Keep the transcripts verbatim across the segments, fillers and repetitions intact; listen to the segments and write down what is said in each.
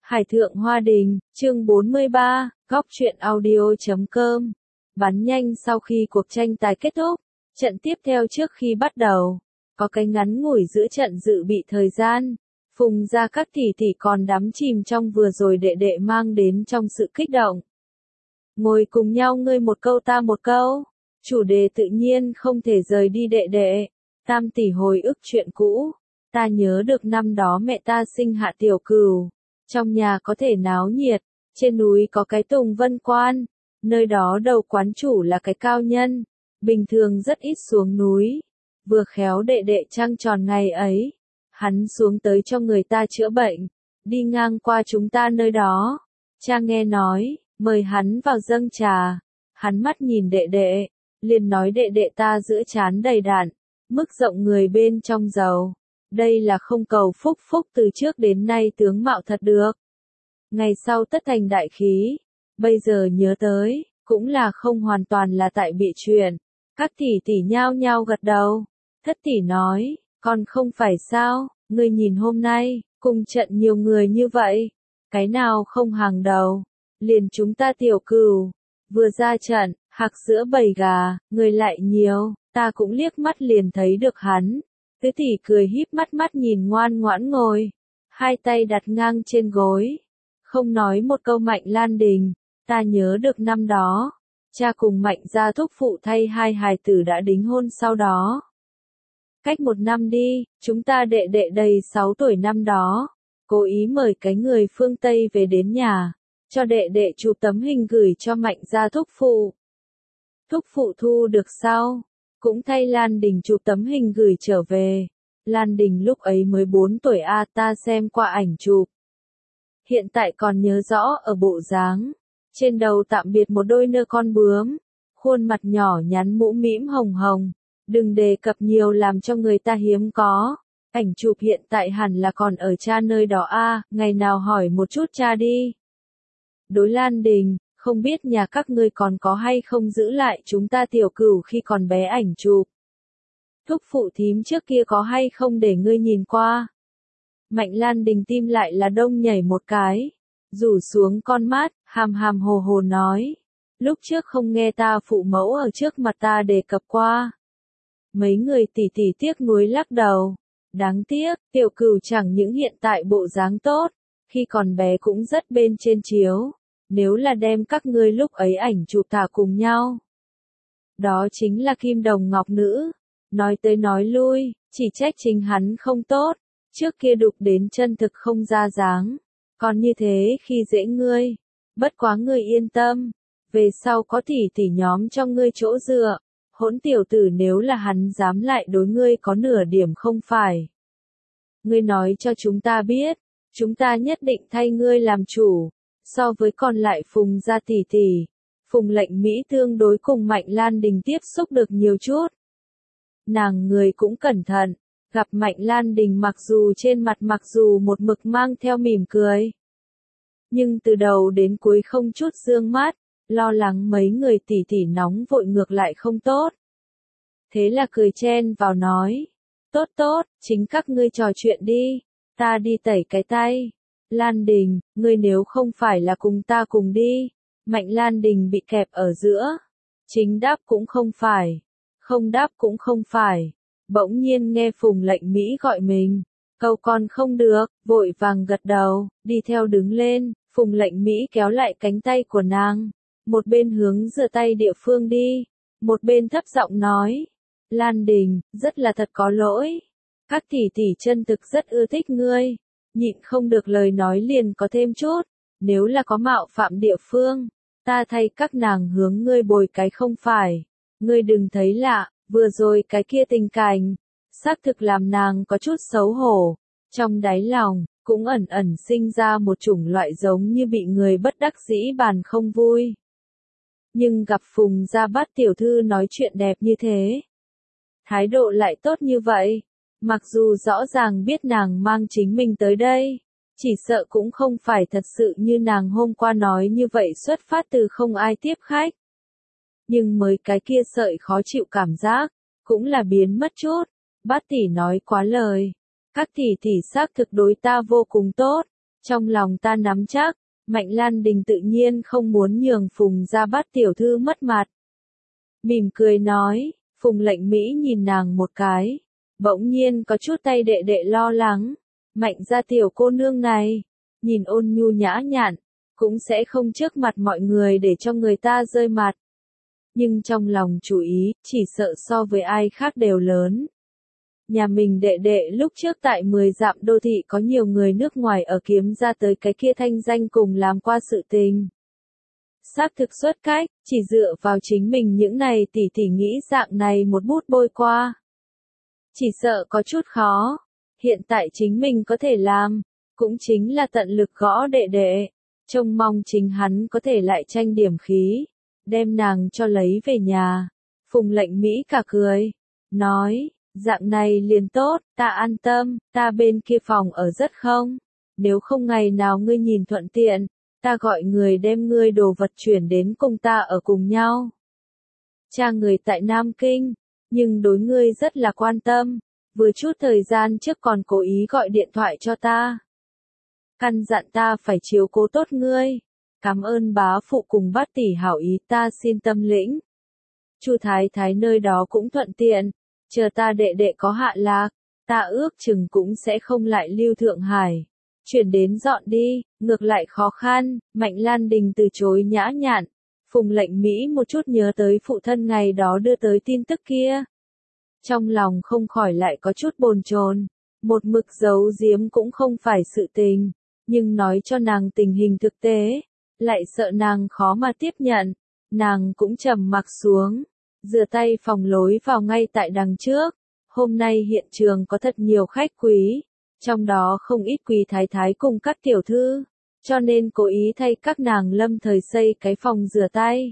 Hải thượng hoa đình, chương bốn mươi ba, góc truyện audio chấm com. Bắn nhanh sau khi cuộc tranh tài kết thúc, trận tiếp theo trước khi bắt đầu, có cái ngắn ngủi giữa trận dự bị thời gian. Phùng ra các tỷ tỷ còn đắm chìm trong vừa rồi đệ đệ mang đến trong sự kích động. Ngồi cùng nhau ngươi một câu ta một câu, chủ đề tự nhiên không thể rời đi đệ đệ. Tam tỷ hồi ức chuyện cũ, ta nhớ được năm đó mẹ ta sinh hạ tiểu cừu. Trong nhà có thể náo nhiệt, trên núi có cái Tùng Vân Quan, nơi đó đầu quán chủ là cái cao nhân, bình thường rất ít xuống núi. Vừa khéo đệ đệ trăng tròn ngày ấy, hắn xuống tới cho người ta chữa bệnh, đi ngang qua chúng ta nơi đó. Cha nghe nói, mời hắn vào dâng trà, hắn mắt nhìn đệ đệ, liền nói đệ đệ ta giữa trán đầy đặn, mức rộng người bên trong giàu. Đây là không cầu phúc phúc từ trước đến nay tướng mạo thật được. Ngày sau tất thành đại khí, bây giờ nhớ tới, cũng là không hoàn toàn là tại bị chuyện. Các tỷ tỷ nhao nhao gật đầu, thất tỷ nói, còn không phải sao, ngươi nhìn hôm nay, cùng trận nhiều người như vậy, cái nào không hàng đầu, liền chúng ta tiểu cừu, vừa ra trận, hạc giữa bầy gà, người lại nhiều, ta cũng liếc mắt liền thấy được hắn. Tứ tỷ cười híp mắt mắt nhìn ngoan ngoãn ngồi, hai tay đặt ngang trên gối, không nói một câu. Mạnh Lan Đình, ta nhớ được năm đó, cha cùng Mạnh gia thúc phụ thay hai hài tử đã đính hôn sau đó. Cách một năm đi, chúng ta đệ đệ đầy sáu tuổi năm đó, cố ý mời cái người phương Tây về đến nhà, cho đệ đệ chụp tấm hình gửi cho Mạnh gia thúc phụ. Thúc phụ thu được sau, cũng thay Lan Đình chụp tấm hình gửi trở về. Lan Đình lúc ấy mới bốn tuổi a à, ta xem qua ảnh chụp. Hiện tại còn nhớ rõ ở bộ dáng. Trên đầu tạm biệt một đôi nơ con bướm. Khuôn mặt nhỏ nhắn mũ mĩm hồng hồng. Đừng đề cập nhiều làm cho người ta hiếm có. Ảnh chụp hiện tại hẳn là còn ở cha nơi đó a à, ngày nào hỏi một chút cha đi. Đối Lan Đình, không biết nhà các ngươi còn có hay không giữ lại chúng ta tiểu cừu khi còn bé ảnh chụp. Thúc phụ thím trước kia có hay không để ngươi nhìn qua. Mạnh Lan Đình tim lại là đông nhảy một cái, rủ xuống con mắt, hàm hàm hồ hồ nói. Lúc trước không nghe ta phụ mẫu ở trước mặt ta đề cập qua. Mấy người tỉ tỉ tiếc nuối lắc đầu. Đáng tiếc, tiểu cừu chẳng những hiện tại bộ dáng tốt, khi còn bé cũng rất bên trên chiếu. Nếu là đem các ngươi lúc ấy ảnh chụp thả cùng nhau. Đó chính là kim đồng ngọc nữ. Nói tới nói lui, chỉ trách chính hắn không tốt. Trước kia đục đến chân thực không ra dáng. Còn như thế khi dễ ngươi. Bất quá ngươi yên tâm. Về sau có tỷ tỷ nhóm cho ngươi chỗ dựa. Hỗn tiểu tử nếu là hắn dám lại đối ngươi có nửa điểm không phải. Ngươi nói cho chúng ta biết. Chúng ta nhất định thay ngươi làm chủ. So với còn lại Phùng gia tỷ tỷ, Phùng Lệnh Mỹ tương đối cùng Mạnh Lan Đình tiếp xúc được nhiều chút. Nàng người cũng cẩn thận, gặp Mạnh Lan Đình mặc dù trên mặt mặc dù một mực mang theo mỉm cười. Nhưng từ đầu đến cuối không chút dương mắt, lo lắng mấy người tỷ tỷ nóng vội ngược lại không tốt. Thế là cười chen vào nói, tốt tốt, chính các ngươi trò chuyện đi, ta đi tẩy cái tay. Lan Đình, ngươi nếu không phải là cùng ta cùng đi. Mạnh Lan Đình bị kẹp ở giữa. Chính đáp cũng không phải. Không đáp cũng không phải. Bỗng nhiên nghe Phùng Lệnh Mỹ gọi mình. Câu còn không được, vội vàng gật đầu, đi theo đứng lên. Phùng Lệnh Mỹ kéo lại cánh tay của nàng. Một bên hướng rửa tay địa phương đi. Một bên thấp giọng nói. Lan Đình, rất là thật có lỗi. Các tỷ tỷ chân thực rất ưa thích ngươi. Nhịn không được lời nói liền có thêm chút, nếu là có mạo phạm địa phương, ta thay các nàng hướng ngươi bồi cái không phải. Ngươi đừng thấy lạ, vừa rồi cái kia tình cảnh, xác thực làm nàng có chút xấu hổ, trong đáy lòng, cũng ẩn ẩn sinh ra một chủng loại giống như bị người bất đắc dĩ bàn không vui. Nhưng gặp Phùng gia Bát tiểu thư nói chuyện đẹp như thế, thái độ lại tốt như vậy. Mặc dù rõ ràng biết nàng mang chính mình tới đây, chỉ sợ cũng không phải thật sự như nàng hôm qua nói như vậy xuất phát từ không ai tiếp khách. Nhưng mới cái kia sợi khó chịu cảm giác, cũng là biến mất chút. Bát tỷ nói quá lời, các tỷ tỷ xác thực đối ta vô cùng tốt, Trong lòng ta nắm chắc, Mạnh Lan Đình tự nhiên không muốn nhường Phùng gia Bát tiểu thư mất mặt. Mỉm cười nói, Phùng Lệnh Mỹ nhìn nàng một cái, bỗng nhiên có chút tay đệ đệ lo lắng, Mạnh gia tiểu cô nương này, nhìn ôn nhu nhã nhặn, cũng sẽ không trước mặt mọi người để cho người ta rơi mặt. Nhưng trong lòng chú ý, chỉ sợ so với ai khác đều lớn. Nhà mình đệ đệ lúc trước tại mười dặm đô thị có nhiều người nước ngoài ở kiếm ra tới cái kia thanh danh cùng làm qua sự tình. Xác thực xuất cách, chỉ dựa vào chính mình những này tỉ tỉ nghĩ dạng này một bút bôi qua. Chỉ sợ có chút khó, hiện tại chính mình có thể làm, cũng chính là tận lực gõ đệ đệ, trông mong chính hắn có thể lại tranh điểm khí, đem nàng cho lấy về nhà. Phùng Lệnh Mỹ cả cười, nói, dạng này liền tốt, ta an tâm, ta bên kia phòng ở rất không, nếu không ngày nào ngươi nhìn thuận tiện, ta gọi người đem ngươi đồ vật chuyển đến cùng ta ở cùng nhau. Cha người tại Nam Kinh, nhưng đối ngươi rất là quan tâm, vừa chút thời gian trước còn cố ý gọi điện thoại cho ta. Căn dặn ta phải chiếu cố tốt ngươi, cảm ơn bá phụ cùng Bát tỷ hảo ý, ta xin tâm lĩnh. Chu Thái Thái nơi đó cũng thuận tiện, chờ ta đệ đệ có hạ lạc, ta ước chừng cũng sẽ không lại lưu Thượng Hải. Chuyển đến dọn đi, ngược lại khó khăn, Mạnh Lan Đình từ chối nhã nhặn. Phùng Lệnh Mỹ một chút nhớ tới phụ thân ngày đó đưa tới tin tức kia. Trong lòng không khỏi lại có chút bồn chồn, một mực giấu giếm cũng không phải sự tình, nhưng nói cho nàng tình hình thực tế, lại sợ nàng khó mà tiếp nhận, nàng cũng trầm mặc xuống, rửa tay phòng lối vào ngay tại đằng trước. Hôm nay hiện trường có thật nhiều khách quý, trong đó không ít quý thái thái cùng các tiểu thư, cho nên cố ý thay các nàng lâm thời xây cái phòng rửa tay.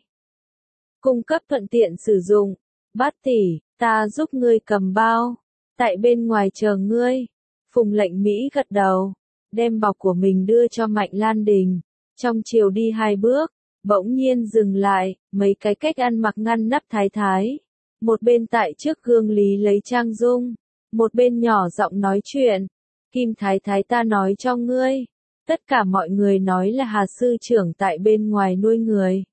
Cung cấp thuận tiện sử dụng, Bát tỷ, ta giúp ngươi cầm bao, tại bên ngoài chờ ngươi. Phùng Lệnh Mỹ gật đầu, đem bọc của mình đưa cho Mạnh Lan Đình, trong chiều đi hai bước, bỗng nhiên dừng lại, mấy cái cách ăn mặc ngăn nắp thái thái. Một bên tại trước gương lý lấy trang dung, một bên nhỏ giọng nói chuyện. Kim Thái Thái ta nói cho ngươi, tất cả mọi người nói là Hà sư trưởng tại bên ngoài nuôi người.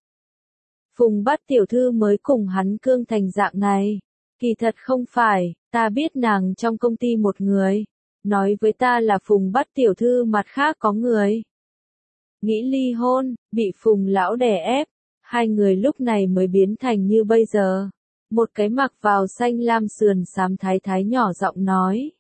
Phùng Bát tiểu thư mới cùng hắn cương thành dạng này, kỳ thật không phải, ta biết nàng trong công ty một người, nói với ta là Phùng Bát tiểu thư mặt khác có người. Nghĩ ly hôn, bị Phùng lão đè ép, hai người lúc này mới biến thành như bây giờ. Một cái mặc vào xanh lam sườn xám thái thái nhỏ giọng nói.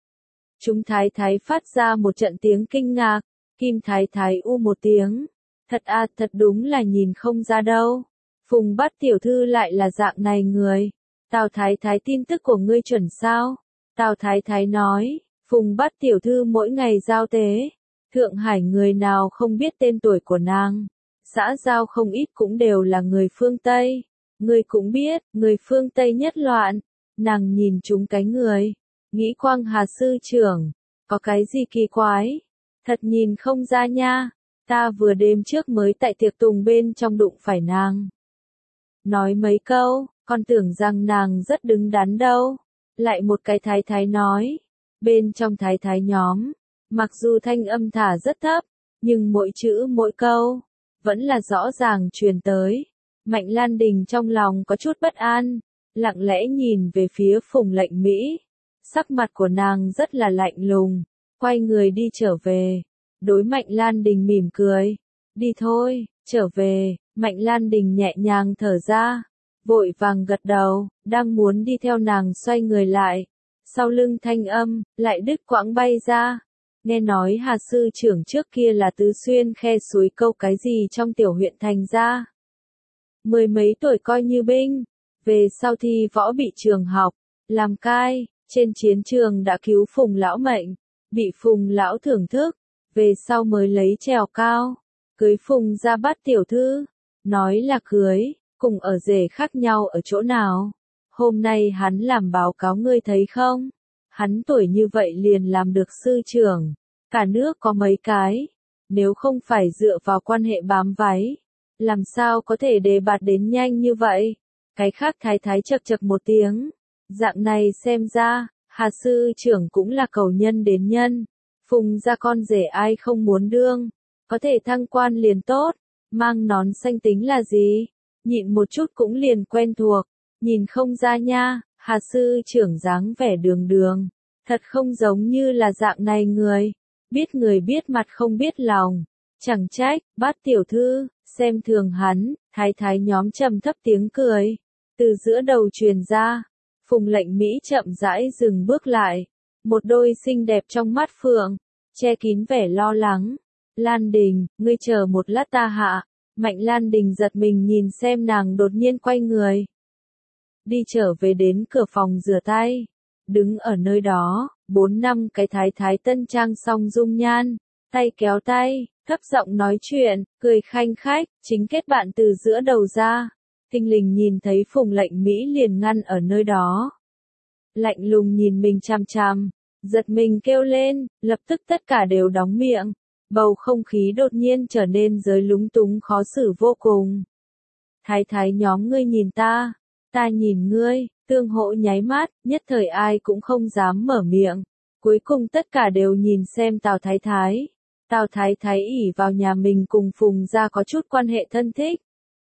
Chúng thái thái phát ra một trận tiếng kinh ngạc, Kim Thái Thái u một tiếng. Thật à, thật đúng là nhìn không ra đâu. Phùng Bát tiểu thư lại là dạng này người. Tào Thái Thái tin tức của ngươi chuẩn sao? Tào Thái Thái nói, Phùng Bát tiểu thư mỗi ngày giao tế. Thượng Hải người nào không biết tên tuổi của nàng. Xã giao không ít cũng đều là người phương Tây. Ngươi cũng biết, người phương Tây nhất loạn. Nàng nhìn chúng cái người. Nghĩ Quang Hà sư trưởng, có cái gì kỳ quái? Thật nhìn không ra nha, ta vừa đêm trước mới tại tiệc tùng bên trong đụng phải nàng. Nói mấy câu, con tưởng rằng nàng rất đứng đắn đâu. Lại một cái thái thái nói, bên trong thái thái nhóm, mặc dù thanh âm thả rất thấp, nhưng mỗi chữ mỗi câu, vẫn là rõ ràng truyền tới. Mạnh Lan Đình trong lòng có chút bất an, lặng lẽ nhìn về phía Phùng Lệnh Mỹ. Sắc mặt của nàng rất là lạnh lùng, quay người đi trở về. Đối Mạnh Lan Đình mỉm cười, đi thôi, trở về. Mạnh Lan Đình nhẹ nhàng thở ra, vội vàng gật đầu, đang muốn đi theo nàng xoay người lại. Sau lưng thanh âm, lại đứt quãng bay ra. Nghe nói Hà sư trưởng trước kia là tứ xuyên khe suối câu cái gì trong tiểu huyện thành ra. Mười mấy tuổi coi như binh, về sau thi võ bị trường học, làm cai, trên chiến trường đã cứu Phùng lão mệnh, bị Phùng lão thưởng thức, về sau mới lấy trèo cao, cưới Phùng gia Bát tiểu thư, nói là cưới, cùng ở rể khác nhau ở chỗ nào. Hôm nay hắn làm báo cáo ngươi thấy không? Hắn tuổi như vậy liền làm được sư trưởng, cả nước có mấy cái, nếu không phải dựa vào quan hệ bám váy, làm sao có thể đề bạt đến nhanh như vậy? Cái khác thái thái chậc chậc một tiếng, dạng này xem ra, Hà sư trưởng cũng là cầu nhân đến nhân. Phùng gia con rể ai không muốn đương, có thể thăng quan liền tốt, mang nón xanh tính là gì, nhịn một chút cũng liền quen thuộc, nhìn không ra nha, Hà sư trưởng dáng vẻ đường đường, thật không giống như là dạng này người, biết người biết mặt không biết lòng, chẳng trách, Bát tiểu thư, xem thường hắn, thái thái nhóm trầm thấp tiếng cười, từ giữa đầu truyền ra, Phùng Lệnh Mỹ chậm rãi dừng bước lại, một đôi xinh đẹp trong mắt phượng, che kín vẻ lo lắng. Lan Đình, ngươi chờ một lát ta hạ. Mạnh Lan Đình giật mình nhìn xem nàng đột nhiên quay người. Đi trở về đến cửa phòng rửa tay. Đứng ở nơi đó, bốn năm cái thái thái tân trang song dung nhan, tay kéo tay, thấp giọng nói chuyện, cười khanh khách, chính kết bạn từ giữa đầu ra. Thình lình nhìn thấy Phùng Lệnh Mỹ liền ngăn ở nơi đó. Lạnh lùng nhìn mình chằm chằm, giật mình kêu lên, lập tức tất cả đều đóng miệng. Bầu không khí đột nhiên trở nên giới lúng túng khó xử vô cùng. Thái thái nhóm ngươi nhìn ta, ta nhìn ngươi, tương hỗ nháy mắt, nhất thời ai cũng không dám mở miệng. Cuối cùng tất cả đều nhìn xem Tào Thái Thái. Tào Thái Thái ỷ vào nhà mình cùng Phùng gia có chút quan hệ thân thích.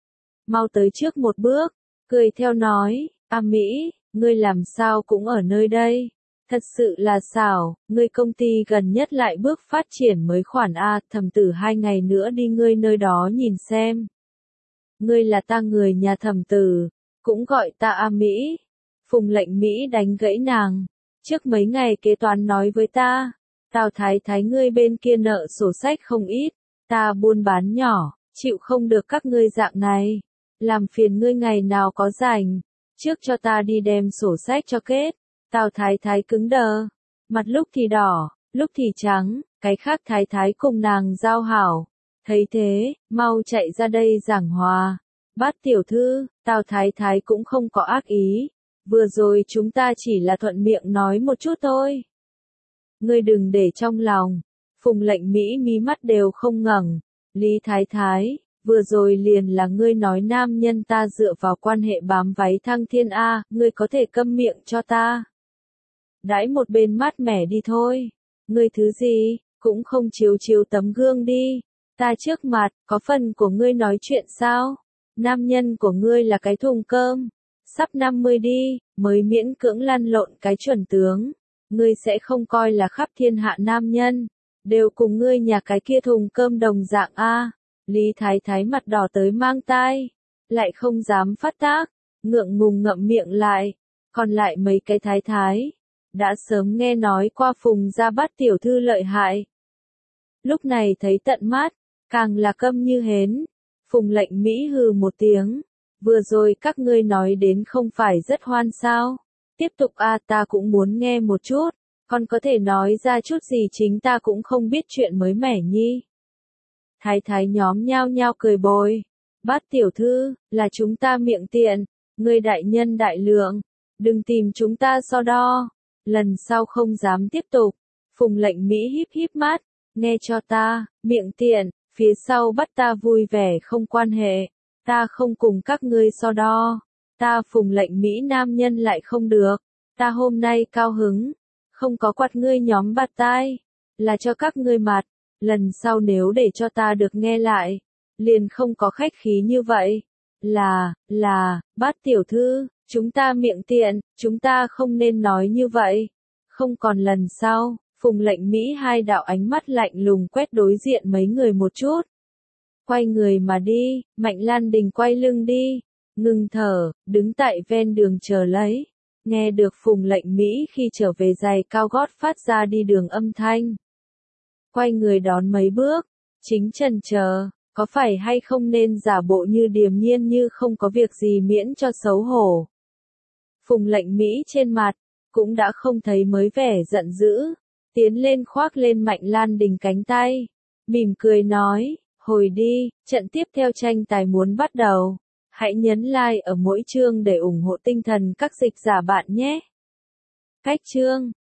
Mau tới trước một bước, cười theo nói, A Mỹ, ngươi làm sao cũng ở nơi đây. Thật sự là xảo, ngươi công ty gần nhất lại bước phát triển mới khoản A, thẩm tử hai ngày nữa đi ngươi nơi đó nhìn xem. Ngươi là ta người nhà thẩm tử, cũng gọi ta A Mỹ. Phùng Lệnh Mỹ đánh gãy nàng, trước mấy ngày kế toán nói với ta, Tào Thái Thái ngươi bên kia nợ sổ sách không ít, ta buôn bán nhỏ, chịu không được các ngươi dạng này, làm phiền ngươi ngày nào có rảnh, trước cho ta đi đem sổ sách cho kết. Tào Thái Thái cứng đờ, mặt lúc thì đỏ, lúc thì trắng, cái khác Thái Thái cùng nàng giao hảo. Thấy thế, mau chạy ra đây giảng hòa. Bát tiểu thư, Tào Thái Thái cũng không có ác ý. Vừa rồi chúng ta chỉ là thuận miệng nói một chút thôi. Ngươi đừng để trong lòng. Phùng Lệnh Mỹ mí mắt đều không ngẩng. Lý Thái Thái, vừa rồi liền là ngươi nói nam nhân ta dựa vào quan hệ bám váy thăng thiên A, ngươi có thể câm miệng cho ta. Đãi một bên mát mẻ đi thôi. Ngươi thứ gì, cũng không chiếu chiếu tấm gương đi. Ta trước mặt, có phần của ngươi nói chuyện sao? Nam nhân của ngươi là cái thùng cơm. Sắp năm mươi đi, mới miễn cưỡng lăn lộn cái chuẩn tướng. Ngươi sẽ không coi là khắp thiên hạ nam nhân. Đều cùng ngươi nhà cái kia thùng cơm đồng dạng A. Lý Thái Thái mặt đỏ tới mang tai. Lại không dám phát tác. Ngượng ngùng ngậm miệng lại. Còn lại mấy cái thái thái. Đã sớm nghe nói qua Phùng gia Bát tiểu thư lợi hại. Lúc này thấy tận mắt, càng là câm như hến. Phùng Lệnh Mỹ hừ một tiếng. Vừa rồi các ngươi nói đến không phải rất hoan sao. Tiếp tục a ta cũng muốn nghe một chút. Còn có thể nói ra chút gì chính ta cũng không biết chuyện mới mẻ nhi. Thái thái nhóm nhao nhao cười bồi. Bát tiểu thư, là chúng ta miệng tiện. Ngươi đại nhân đại lượng. Đừng tìm chúng ta so đo. Lần sau không dám tiếp tục. Phùng Lệnh Mỹ híp híp mắt. Nghe cho ta, miệng tiện, phía sau bắt ta vui vẻ không quan hệ. Ta không cùng các ngươi so đo. Ta Phùng Lệnh Mỹ nam nhân lại không được. Ta hôm nay cao hứng. Không có quạt ngươi nhóm bạt tai. Là cho các ngươi mặt. Lần sau nếu để cho ta được nghe lại. Liền không có khách khí như vậy. Là, là, Bát tiểu thư. Chúng ta miệng tiện, chúng ta không nên nói như vậy. Không còn lần sau, Phùng Lệnh Mỹ hai đạo ánh mắt lạnh lùng quét đối diện mấy người một chút. Quay người mà đi, Mạnh Lan Đình quay lưng đi, ngừng thở, đứng tại ven đường chờ lấy. Nghe được Phùng Lệnh Mỹ khi trở về giày cao gót phát ra đi đường âm thanh. Quay người đón mấy bước, chính chần chờ. Có phải hay không nên giả bộ như điềm nhiên như không có việc gì miễn cho xấu hổ. Phùng Lệnh Mỹ trên mặt, cũng đã không thấy mới vẻ giận dữ, tiến lên khoác lên Mạnh Lan Đình cánh tay, mỉm cười nói, hồi đi, trận tiếp theo tranh tài muốn bắt đầu, hãy nhấn like ở mỗi chương để ủng hộ tinh thần các dịch giả bạn nhé. Cách chương